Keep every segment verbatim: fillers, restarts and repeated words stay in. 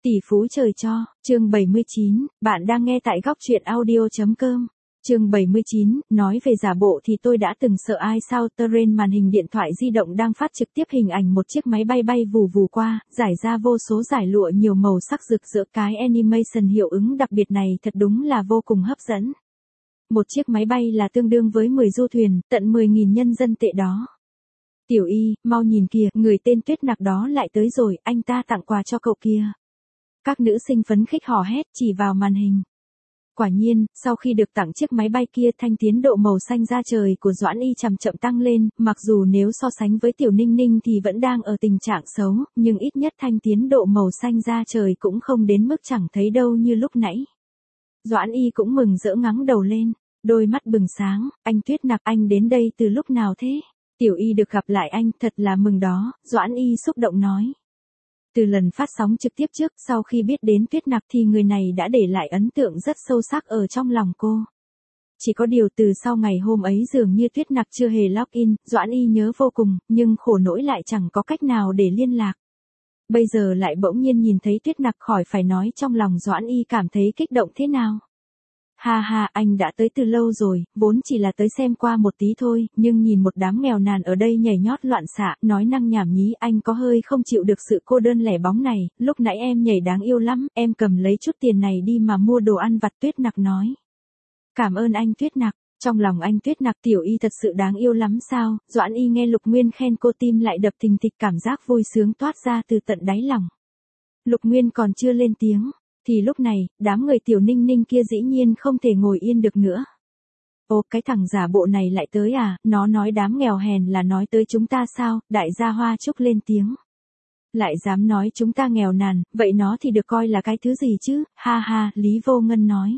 Tỷ phú trời cho, chương bảy mươi chín, bạn đang nghe tại góc truyện audio.com. Chương bảy mươi chín, nói về giả bộ thì tôi đã từng sợ ai sao. Terrain màn hình điện thoại di động đang phát trực tiếp hình ảnh một chiếc máy bay bay vù vù qua, giải ra vô số dải lụa nhiều màu sắc rực rỡ. Cái animation hiệu ứng đặc biệt này thật đúng là vô cùng hấp dẫn. Một chiếc máy bay là tương đương với mười du thuyền, tận mười nghìn nhân dân tệ đó. Tiểu Y, mau nhìn kìa, người tên Tuyết Nặc đó lại tới rồi, anh ta tặng quà cho cậu kia. Các nữ sinh phấn khích hò hét chỉ vào màn hình. Quả nhiên, sau khi được tặng chiếc máy bay kia, thanh tiến độ màu xanh da trời của Doãn Y chậm chậm tăng lên, mặc dù nếu so sánh với Tiểu Ninh Ninh thì vẫn đang ở tình trạng xấu, nhưng ít nhất thanh tiến độ màu xanh da trời cũng không đến mức chẳng thấy đâu như lúc nãy. Doãn Y cũng mừng rỡ ngẩng đầu lên, đôi mắt bừng sáng, anh Tuyết Nặc, anh đến đây từ lúc nào thế? Tiểu Y được gặp lại anh, thật là mừng đó, Doãn Y xúc động nói. Từ lần phát sóng trực tiếp trước, sau khi biết đến Tuyết Nặc thì người này đã để lại ấn tượng rất sâu sắc ở trong lòng cô. Chỉ có điều từ sau ngày hôm ấy dường như Tuyết Nặc chưa hề login, Doãn Y nhớ vô cùng, nhưng khổ nỗi lại chẳng có cách nào để liên lạc. Bây giờ lại bỗng nhiên nhìn thấy Tuyết Nặc, khỏi phải nói trong lòng Doãn Y cảm thấy kích động thế nào. Ha ha, anh đã tới từ lâu rồi, vốn chỉ là tới xem qua một tí thôi, nhưng nhìn một đám nghèo nàn ở đây nhảy nhót loạn xạ, nói năng nhảm nhí, anh có hơi không chịu được sự cô đơn lẻ bóng này. Lúc nãy em nhảy đáng yêu lắm, em cầm lấy chút tiền này đi mà mua đồ ăn vặt, Tuyết Nặc nói. Cảm ơn anh Tuyết Nặc, trong lòng anh Tuyết Nặc Tiểu Y thật sự đáng yêu lắm sao? Doãn Y nghe Lục Nguyên khen cô tim lại đập thình thịch, cảm giác vui sướng toát ra từ tận đáy lòng. Lục Nguyên còn chưa lên tiếng. Thì lúc này, đám người Tiểu Ninh Ninh kia dĩ nhiên không thể ngồi yên được nữa. Ô, cái thằng giả bộ này lại tới à, nó nói đám nghèo hèn là nói tới chúng ta sao? Đại gia Hoa Trúc lên tiếng. Lại dám nói chúng ta nghèo nàn, vậy nó thì được coi là cái thứ gì chứ? Ha ha, Lý Vô Ngân nói.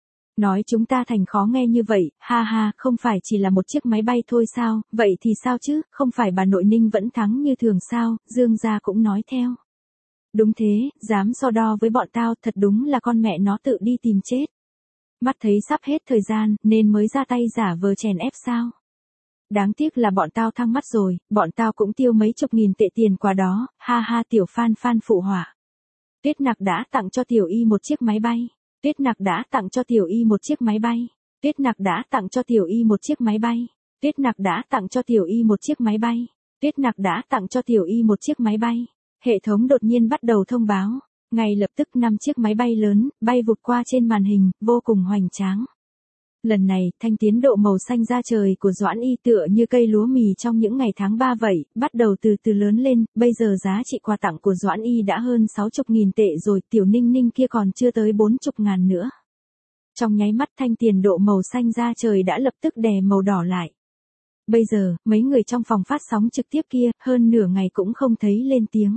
Nói chúng ta thành khó nghe như vậy, ha ha, không phải chỉ là một chiếc máy bay thôi sao? Vậy thì sao chứ, không phải bà nội Ninh vẫn thắng như thường sao? Dương gia cũng nói theo. Đúng thế, dám so đo với bọn tao, thật đúng là con mẹ nó tự đi tìm chết. Mắt thấy sắp hết thời gian, nên mới ra tay giả vờ chèn ép sao. Đáng tiếc là bọn tao thăng mắt rồi, bọn tao cũng tiêu mấy chục nghìn tệ tiền quà đó, ha ha. Tiểu Phan Phan phụ họa. Tuyết Nặc đã tặng cho Tiểu Y một chiếc máy bay. Tuyết Nặc đã tặng cho Tiểu Y một chiếc máy bay. Tuyết Nặc đã tặng cho Tiểu Y một chiếc máy bay. Tuyết Nặc đã tặng cho Tiểu Y một chiếc máy bay. Tuyết Nặc đã tặng cho Tiểu Y một chiếc máy bay. Hệ thống đột nhiên bắt đầu thông báo, ngay lập tức năm chiếc máy bay lớn, bay vụt qua trên màn hình, vô cùng hoành tráng. Lần này, thanh tiến độ màu xanh da trời của Doãn Y tựa như cây lúa mì trong những ngày tháng ba vậy, bắt đầu từ từ lớn lên, bây giờ giá trị quà tặng của Doãn Y đã hơn sáu chục nghìn tệ rồi, Tiểu Ninh Ninh kia còn chưa tới bốn chục ngàn nữa. Trong nháy mắt thanh tiền độ màu xanh da trời đã lập tức đè màu đỏ lại. Bây giờ, mấy người trong phòng phát sóng trực tiếp kia, hơn nửa ngày cũng không thấy lên tiếng.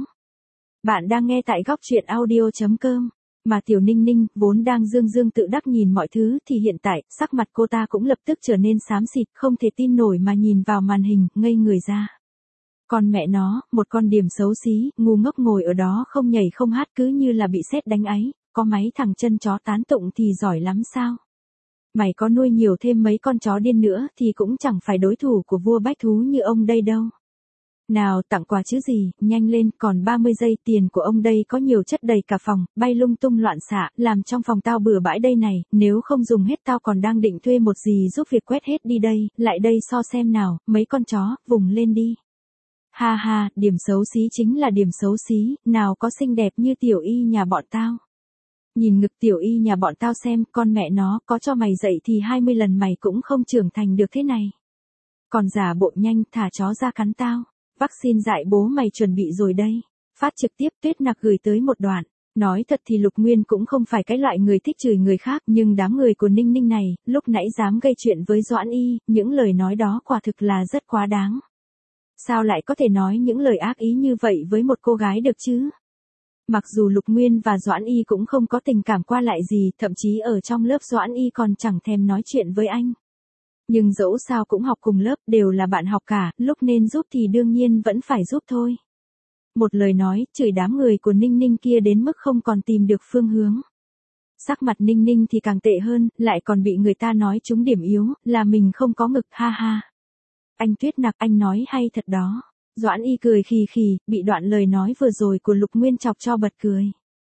Bạn đang nghe tại góc truyện audio.com, mà Tiểu Ninh Ninh, vốn đang dương dương tự đắc nhìn mọi thứ thì hiện tại, sắc mặt cô ta cũng lập tức trở nên xám xịt, không thể tin nổi mà nhìn vào màn hình, ngây người ra. Còn mẹ nó, một con điềm xấu xí, ngu ngốc ngồi ở đó không nhảy không hát cứ như là bị sét đánh ấy, có máy thằng chân chó tán tụng thì giỏi lắm sao? Mày có nuôi nhiều thêm mấy con chó điên nữa thì cũng chẳng phải đối thủ của vua bách thú như ông đây đâu. Nào, tặng quà chứ gì, nhanh lên, còn ba mươi giây, tiền của ông đây có nhiều chất đầy cả phòng, bay lung tung loạn xạ, làm trong phòng tao bừa bãi đây này, nếu không dùng hết tao còn đang định thuê một gì giúp việc quét hết đi đây, lại đây so xem nào, mấy con chó, vùng lên đi. Ha ha, điểm xấu xí chính là điểm xấu xí, nào có xinh đẹp như Tiểu Y nhà bọn tao. Nhìn ngực Tiểu Y nhà bọn tao xem, con mẹ nó, có cho mày dậy thì hai mươi lần mày cũng không trưởng thành được thế này. Còn giả bộ nhanh, thả chó ra cắn tao. Vaccine dại bố mày chuẩn bị rồi đây. Phát trực tiếp Tuyết Nặc gửi tới một đoạn. Nói thật thì Lục Nguyên cũng không phải cái loại người thích chửi người khác, nhưng đám người của Ninh Ninh này, lúc nãy dám gây chuyện với Doãn Y, những lời nói đó quả thực là rất quá đáng. Sao lại có thể nói những lời ác ý như vậy với một cô gái được chứ? Mặc dù Lục Nguyên và Doãn Y cũng không có tình cảm qua lại gì, thậm chí ở trong lớp Doãn Y còn chẳng thèm nói chuyện với anh. Nhưng dẫu sao cũng học cùng lớp, đều là bạn học cả, lúc nên giúp thì đương nhiên vẫn phải giúp thôi. Một lời nói, chửi đám người của Ninh Ninh kia đến mức không còn tìm được phương hướng. Sắc mặt Ninh Ninh thì càng tệ hơn, lại còn bị người ta nói trúng điểm yếu, là mình không có ngực, ha ha. Anh Tuyết Nặc, anh nói hay thật đó. Doãn Y cười khì khì, bị đoạn lời nói vừa rồi của Lục Nguyên chọc cho bật cười.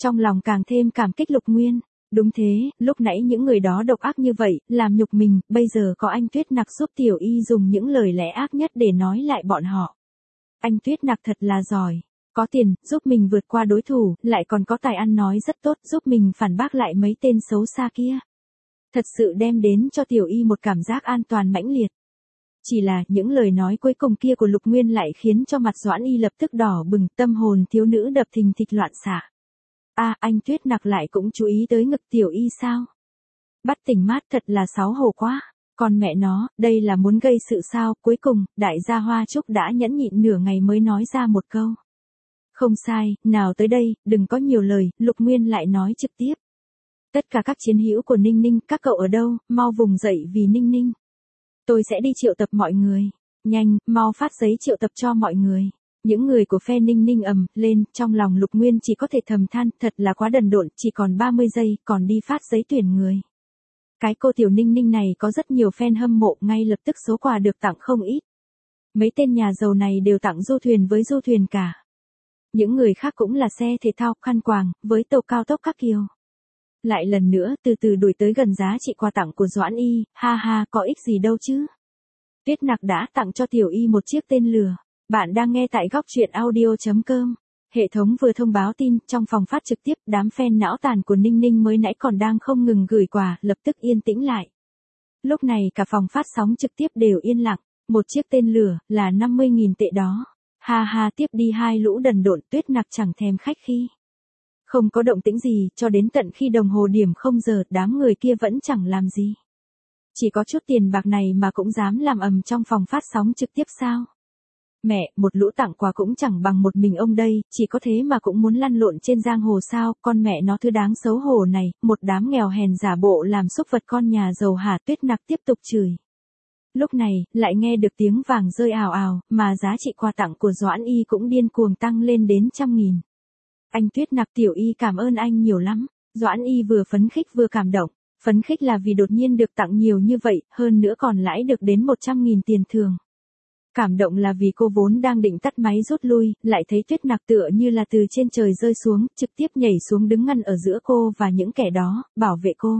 trong lòng càng thêm cảm kích Lục Nguyên. Đúng thế, lúc nãy những người đó độc ác như vậy, làm nhục mình, bây giờ có anh Tuyết Nặc giúp Tiểu Y dùng những lời lẽ ác nhất để nói lại bọn họ. Anh Tuyết Nặc thật là giỏi. Có tiền, giúp mình vượt qua đối thủ, lại còn có tài ăn nói rất tốt, giúp mình phản bác lại mấy tên xấu xa kia. Thật sự đem đến cho Tiểu Y một cảm giác an toàn mãnh liệt. Chỉ là những lời nói cuối cùng kia của Lục Nguyên lại khiến cho mặt Doãn Y lập tức đỏ bừng, tâm hồn thiếu nữ đập thình thịch loạn xạ. A, à, anh Tuyết Nặc lại cũng chú ý tới ngực Tiểu Y sao? Bắt tỉnh mát thật là xấu hổ quá. Còn mẹ nó, đây là muốn gây sự sao? Cuối cùng, đại gia Hoa Trúc đã nhẫn nhịn nửa ngày mới nói ra một câu. Không sai, nào tới đây, đừng có nhiều lời, Lục Nguyên lại nói trực tiếp. Tất cả các chiến hữu của Ninh Ninh, các cậu ở đâu, mau vùng dậy vì Ninh Ninh. Tôi sẽ đi triệu tập mọi người. Nhanh, mau phát giấy triệu tập cho mọi người. Những người của phe Ninh Ninh ầm lên, trong lòng Lục Nguyên chỉ có thể thầm than, thật là quá đần độn, chỉ còn ba mươi giây, còn đi phát giấy tuyển người. Cái cô tiểu Ninh Ninh này có rất nhiều fan hâm mộ, ngay lập tức số quà được tặng không ít. Mấy tên nhà giàu này đều tặng du thuyền với du thuyền cả. Những người khác cũng là xe thể thao, khăn quàng, với tàu cao tốc các kiểu. Lại lần nữa từ từ đuổi tới gần giá trị quà tặng của Doãn Y, ha ha, có ích gì đâu chứ. Tuyết Nặc đã tặng cho Tiểu Y một chiếc tên lửa. Bạn đang nghe tại góc truyện audio chấm com. Hệ thống vừa thông báo tin, trong phòng phát trực tiếp, đám fan não tàn của Ninh Ninh mới nãy còn đang không ngừng gửi quà, lập tức yên tĩnh lại. Lúc này cả phòng phát sóng trực tiếp đều yên lặng, một chiếc tên lửa, là năm mươi nghìn tệ đó. Ha ha, tiếp đi hai lũ đần độn. Tuyết Nặc chẳng thèm khách khí. Không có động tĩnh gì, cho đến tận khi đồng hồ điểm không giờ, đám người kia vẫn chẳng làm gì. Chỉ có chút tiền bạc này mà cũng dám làm ầm trong phòng phát sóng trực tiếp sao? Mẹ, một lũ tặng quà cũng chẳng bằng một mình ông đây, chỉ có thế mà cũng muốn lăn lộn trên giang hồ sao? Con mẹ nó thứ đáng xấu hổ này, một đám nghèo hèn giả bộ làm xúc vật con nhà giàu hả? Tuyết Nặc tiếp tục chửi. Lúc này, lại nghe được tiếng vàng rơi ào ào, mà giá trị quà tặng của Doãn Y cũng điên cuồng tăng lên đến trăm nghìn. Anh Tuyết Nặc, Tiểu Y cảm ơn anh nhiều lắm. Doãn Y vừa phấn khích vừa cảm động. Phấn khích là vì đột nhiên được tặng nhiều như vậy, hơn nữa còn lãi được đến một trăm nghìn tiền thường. Cảm động là vì cô vốn đang định tắt máy rút lui, lại thấy Tuyết Nặc tựa như là từ trên trời rơi xuống, trực tiếp nhảy xuống đứng ngăn ở giữa cô và những kẻ đó, bảo vệ cô.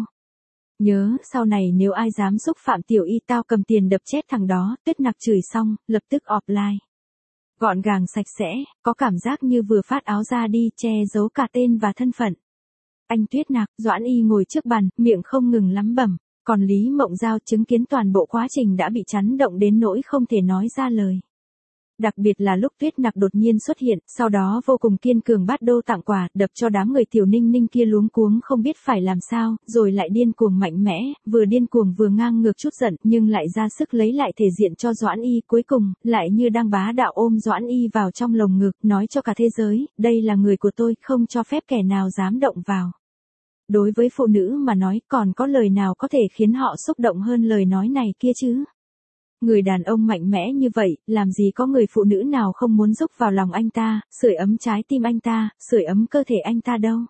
Nhớ, sau này nếu ai dám xúc phạm Tiểu Y tao cầm tiền đập chết thằng đó. Tuyết Nặc chửi xong, lập tức offline. Gọn gàng sạch sẽ, có cảm giác như vừa phát áo ra đi, che giấu cả tên và thân phận. Anh Tuyết Nặc, Doãn Y ngồi trước bàn, miệng không ngừng lắm bẩm. Còn Lý Mộng Giao chứng kiến toàn bộ quá trình đã bị chấn động đến nỗi không thể nói ra lời. Đặc biệt là lúc Tuyết Nặc đột nhiên xuất hiện, sau đó vô cùng kiên cường bắt đô tặng quà, đập cho đám người Tiểu Ninh Ninh kia luống cuống không biết phải làm sao, rồi lại điên cuồng mạnh mẽ, vừa điên cuồng vừa ngang ngược chút giận, nhưng lại ra sức lấy lại thể diện cho Doãn Y, cuối cùng, lại như đang bá đạo ôm Doãn Y vào trong lồng ngực, nói cho cả thế giới, đây là người của tôi, không cho phép kẻ nào dám động vào. Đối với phụ nữ mà nói, còn có lời nào có thể khiến họ xúc động hơn lời nói này kia chứ? Người đàn ông mạnh mẽ như vậy, làm gì có người phụ nữ nào không muốn rúc vào lòng anh ta, sưởi ấm trái tim anh ta, sưởi ấm cơ thể anh ta đâu.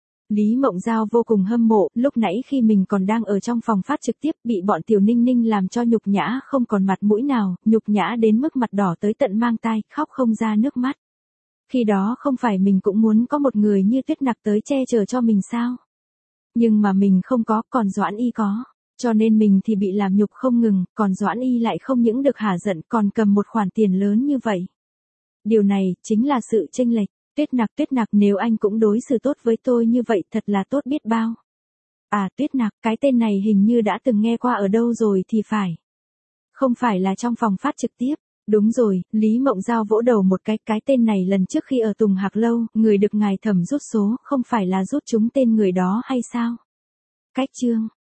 Lý Mộng Giao vô cùng hâm mộ, lúc nãy khi mình còn đang ở trong phòng phát trực tiếp, bị bọn Tiểu Ninh Ninh làm cho nhục nhã không còn mặt mũi nào, nhục nhã đến mức mặt đỏ tới tận mang tai, khóc không ra nước mắt. Khi đó không phải mình cũng muốn có một người như Tuyết Nặc tới che chở cho mình sao? Nhưng mà mình không có, còn Doãn Y có. Cho nên mình thì bị làm nhục không ngừng, còn Doãn Y lại không những được hả giận còn cầm một khoản tiền lớn như vậy. Điều này, chính là sự chênh lệch. Tuyết Nặc, Tuyết Nặc, nếu anh cũng đối xử tốt với tôi như vậy thật là tốt biết bao. À, Tuyết Nặc, cái tên này hình như đã từng nghe qua ở đâu rồi thì phải. Không phải là trong phòng phát trực tiếp. Đúng rồi, Lý Mộng Giao vỗ đầu một cái, cái tên này lần trước khi ở Tùng Hạc Lâu, người được ngài thẩm rút số, không phải là rút chúng tên người đó hay sao? Cách chương